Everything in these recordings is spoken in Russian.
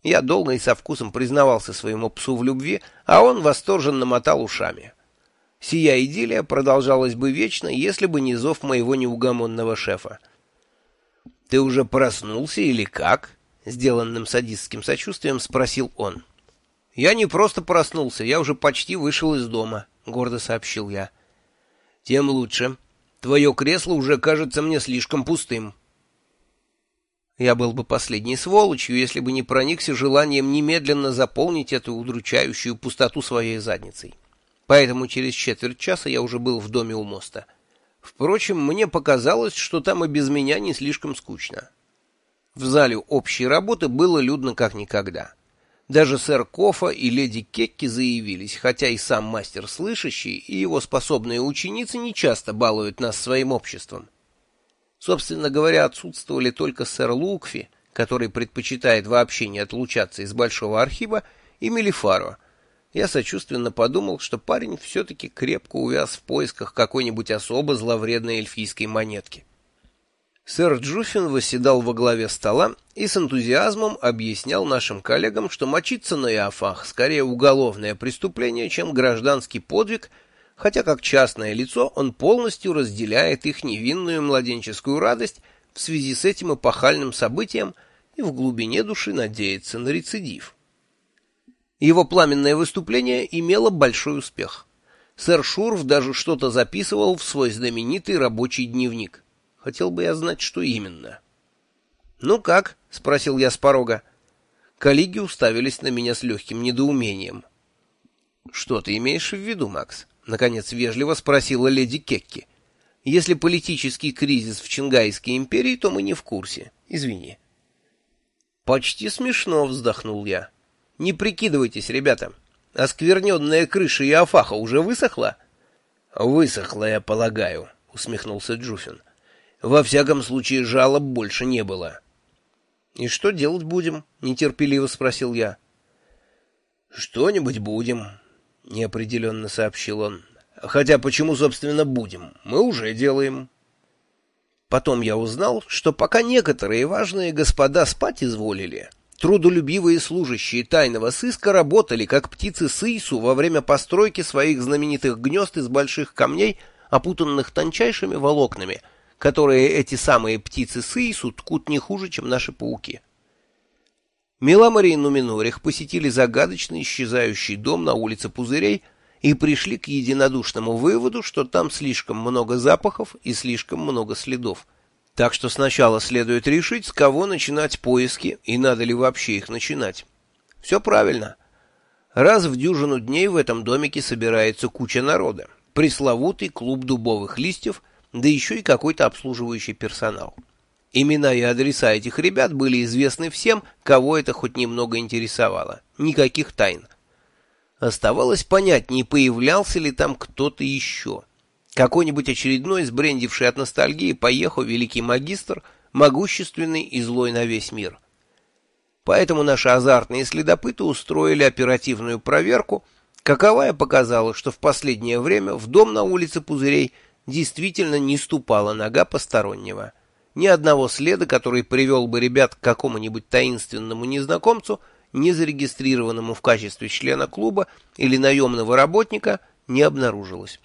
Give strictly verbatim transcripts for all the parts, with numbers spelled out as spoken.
Я долго и со вкусом признавался своему псу в любви, а он восторженно мотал ушами. Сия идиллия продолжалась бы вечно, если бы не зов моего неугомонного шефа. — Ты уже проснулся или как? — сделанным садистским сочувствием спросил он. — Я не просто проснулся, я уже почти вышел из дома, — гордо сообщил я. — Тем лучше. Твое кресло уже кажется мне слишком пустым. Я был бы последней сволочью, если бы не проникся желанием немедленно заполнить эту удручающую пустоту своей задницей. Поэтому через четверть часа я уже был в доме у моста. Впрочем, мне показалось, что там и без меня не слишком скучно. В зале общей работы было людно как никогда. Даже сэр Кофа и леди Кекки заявились, хотя и сам мастер слышащий, и его способные ученицы нечасто балуют нас своим обществом. Собственно говоря, отсутствовали только сэр Лукфи, который предпочитает вообще не отлучаться из большого архива, и Мелифаро. Я сочувственно подумал, что парень все-таки крепко увяз в поисках какой-нибудь особо зловредной эльфийской монетки. Сэр Джуффин восседал во главе стола и с энтузиазмом объяснял нашим коллегам, что мочиться на Иофах скорее уголовное преступление, чем гражданский подвиг, хотя как частное лицо он полностью разделяет их невинную младенческую радость в связи с этим эпохальным событием и в глубине души надеется на рецидив. Его пламенное выступление имело большой успех. Сэр Шурф даже что-то записывал в свой знаменитый рабочий дневник. Хотел бы я знать, что именно. — Ну как? — спросил я с порога. Коллеги уставились на меня с легким недоумением. — Что ты имеешь в виду, Макс? — наконец вежливо спросила леди Кекки. — Если политический кризис в Чингайской империи, то мы не в курсе. Извини. — Почти смешно, — вздохнул я. — Не прикидывайтесь, ребята. Оскверненная крыша Иофаха уже высохла? — Высохла, я полагаю, — усмехнулся Джуффин. — Во всяком случае, жалоб больше не было. — И что делать будем? — нетерпеливо спросил я. — Что-нибудь будем, — неопределенно сообщил он. — Хотя почему, собственно, будем? Мы уже делаем. Потом я узнал, что пока некоторые важные господа спать изволили, трудолюбивые служащие тайного сыска работали, как птицы Сыйсу, во время постройки своих знаменитых гнезд из больших камней, опутанных тончайшими волокнами, которые эти самые птицы Сыйсу ткут не хуже, чем наши пауки. Меламори и Нуминорих посетили загадочный исчезающий дом на улице Пузырей и пришли к единодушному выводу, что там слишком много запахов и слишком много следов. Так что сначала следует решить, с кого начинать поиски и надо ли вообще их начинать. Все правильно. Раз в дюжину дней в этом домике собирается куча народа. Пресловутый клуб дубовых листьев, да еще и какой-то обслуживающий персонал. Имена и адреса этих ребят были известны всем, кого это хоть немного интересовало. Никаких тайн. Оставалось понять, не появлялся ли там кто-то еще. Какой-нибудь очередной, сбрендивший от ностальгии поехал великий магистр, могущественный и злой на весь мир. Поэтому наши азартные следопыты устроили оперативную проверку, каковая показала, что в последнее время в дом на улице Пузырей действительно не ступала нога постороннего. Ни одного следа, который привел бы ребят к какому-нибудь таинственному незнакомцу, не зарегистрированному в качестве члена клуба или наемного работника, не обнаружилось.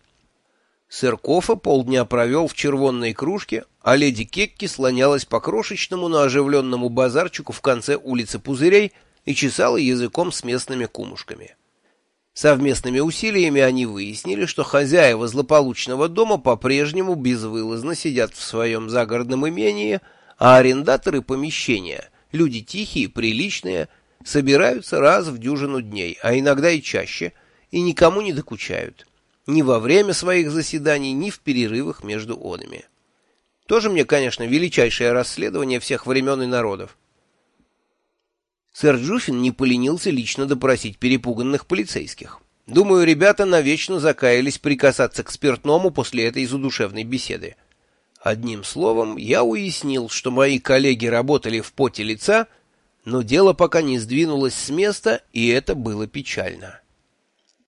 Сэр Кофа полдня провел в червонной кружке, а леди Кекки слонялась по крошечному, но оживленному базарчику в конце улицы Пузырей и чесала языком с местными кумушками. Совместными усилиями они выяснили, что хозяева злополучного дома по-прежнему безвылазно сидят в своем загородном имении, а арендаторы помещения, люди тихие, приличные, собираются раз в дюжину дней, а иногда и чаще, и никому не докучают. Ни во время своих заседаний, ни в перерывах между онами. Тоже мне, конечно, величайшее расследование всех времен и народов. Сэр Джуффин не поленился лично допросить перепуганных полицейских. Думаю, ребята навечно закаялись прикасаться к спиртному после этой задушевной беседы. Одним словом, я уяснил, что мои коллеги работали в поте лица, но дело пока не сдвинулось с места, и это было печально.